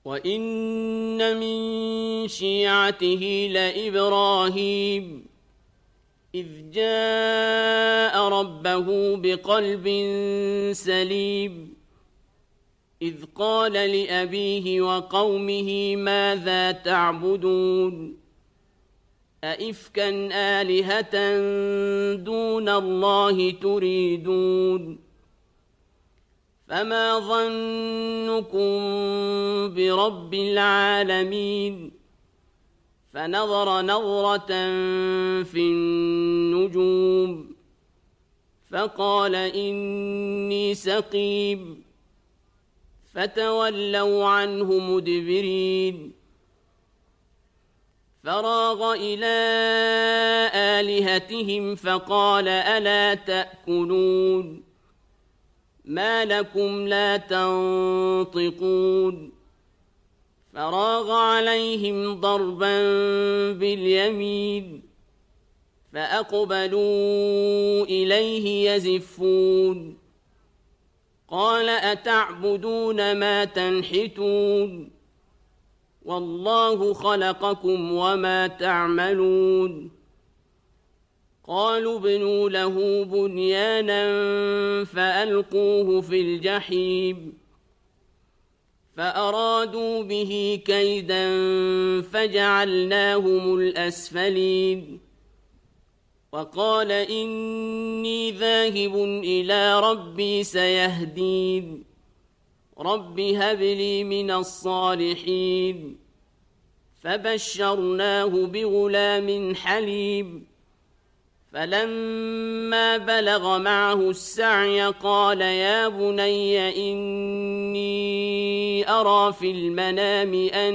وإن من شيعته لإبراهيم إذ جاء ربه بقلب سليم إذ قال لأبيه وقومه ماذا تعبدون أئفكا آلهة دون الله تريدون فما ظنكم برب العالمين فنظر نظرة في النجوم فقال إني سقيم فتولوا عنه مدبرين فراغ إلى آلهتهم فقال ألا تأكلون ما لكم لا تنطقون فراغ عليهم ضربا باليمين فأقبلوا إليه يزفون قال أتعبدون ما تنحتون والله خلقكم وما تعملون قالوا ابنوا له بنيانا فألقوه في الجحيم فأرادوا به كيدا فجعلناهم الأسفلين وقال إني ذاهب إلى ربي سيهدين رب هب لي من الصالحين فبشرناه بغلام حليم فلما بلغ معه السعي قال يا بني إني أرى في المنام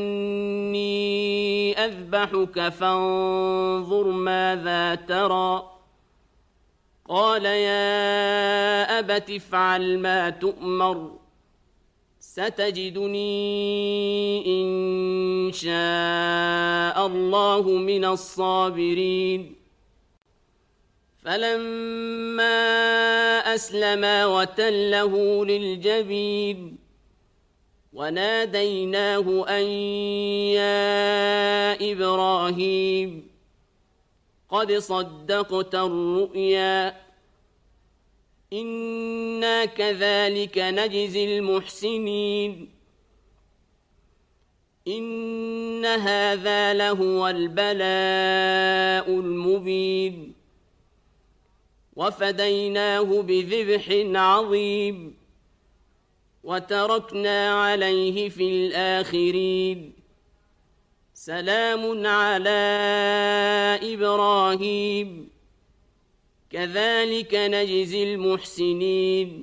أني أذبحك فانظر ماذا ترى قال يا أبت افعل ما تؤمر ستجدني إن شاء الله من الصابرين فلما أسلما وتله للجبين وناديناه أن يا إبراهيم قد صدقت الرؤيا إنا كذلك نجزي المحسنين إن هذا لهو البلاء المبين وفديناه بذبح عظيم وتركنا عليه في الآخرين سلام على إبراهيم كذلك نجزي المحسنين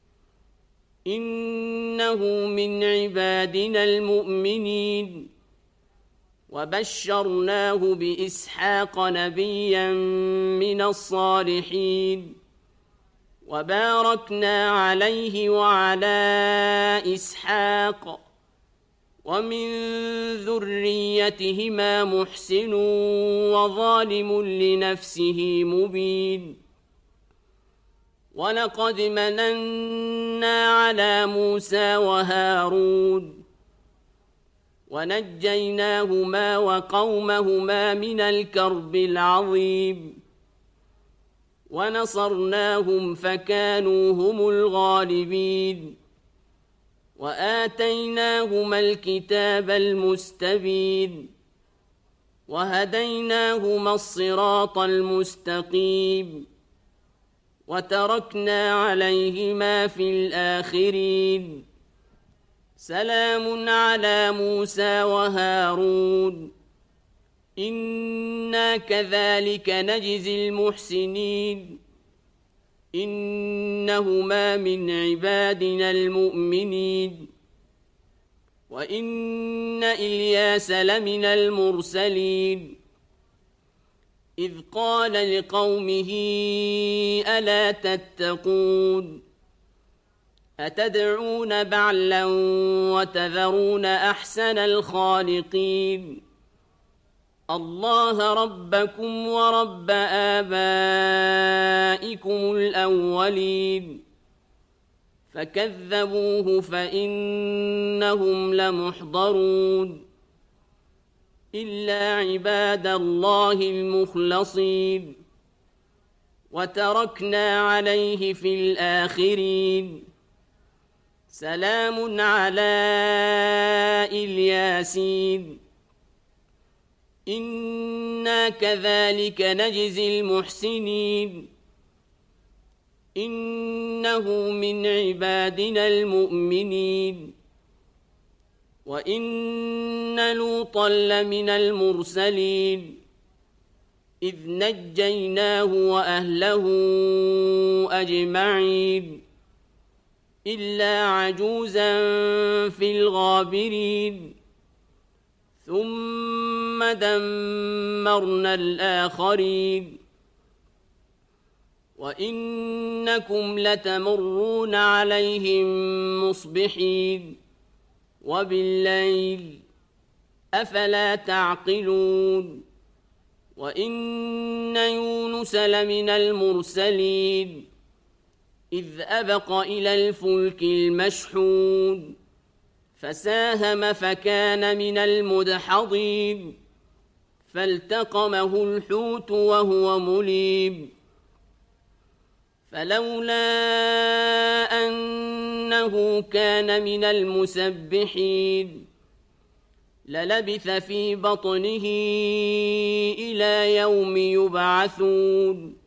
إنه من عبادنا المؤمنين وبشرناه بإسحاق نبيا من الصالحين وباركنا عليه وعلى إسحاق ومن ذريتهما محسن وظالم لنفسه مبين ولقد مننا على موسى وهارون ونجيناهما وقومهما من الكرب العظيم ونصرناهم فكانوا هم الغالبين وآتيناهما الكتاب المستبين وهديناهما الصراط المستقيم وتركنا عليهما في الآخرين سلام على موسى وهارون إنا كذلك نجزي المحسنين إنهما من عبادنا المؤمنين وإن إلياس لمن المرسلين إذ قال لقومه ألا تتقون أتدعون بعلا وتذرون أحسن الخالقين الله ربكم ورب آبائكم الأولين فكذبوه فإنهم لمحضرون إلا عباد الله المخلصين وتركنا عليه في الآخرين سلام على الياسين إنا كذلك نجزي المحسنين إنه من عبادنا المؤمنين وإن لوطا لمن المرسلين إذ نجيناه وأهله أجمعين إلا عجوزا في الغابرين ثم دمرنا الآخرين وإنكم لتمرون عليهم مصبحين وبالليل أفلا تعقلون وإن يونس لمن المرسلين إذ أبق إلى الفلك المشحون فساهم فكان من المدحضين فالتقمه الحوت وهو مليم فلولا أنه كان من المسبحين للبث في بطنه إلى يوم يبعثون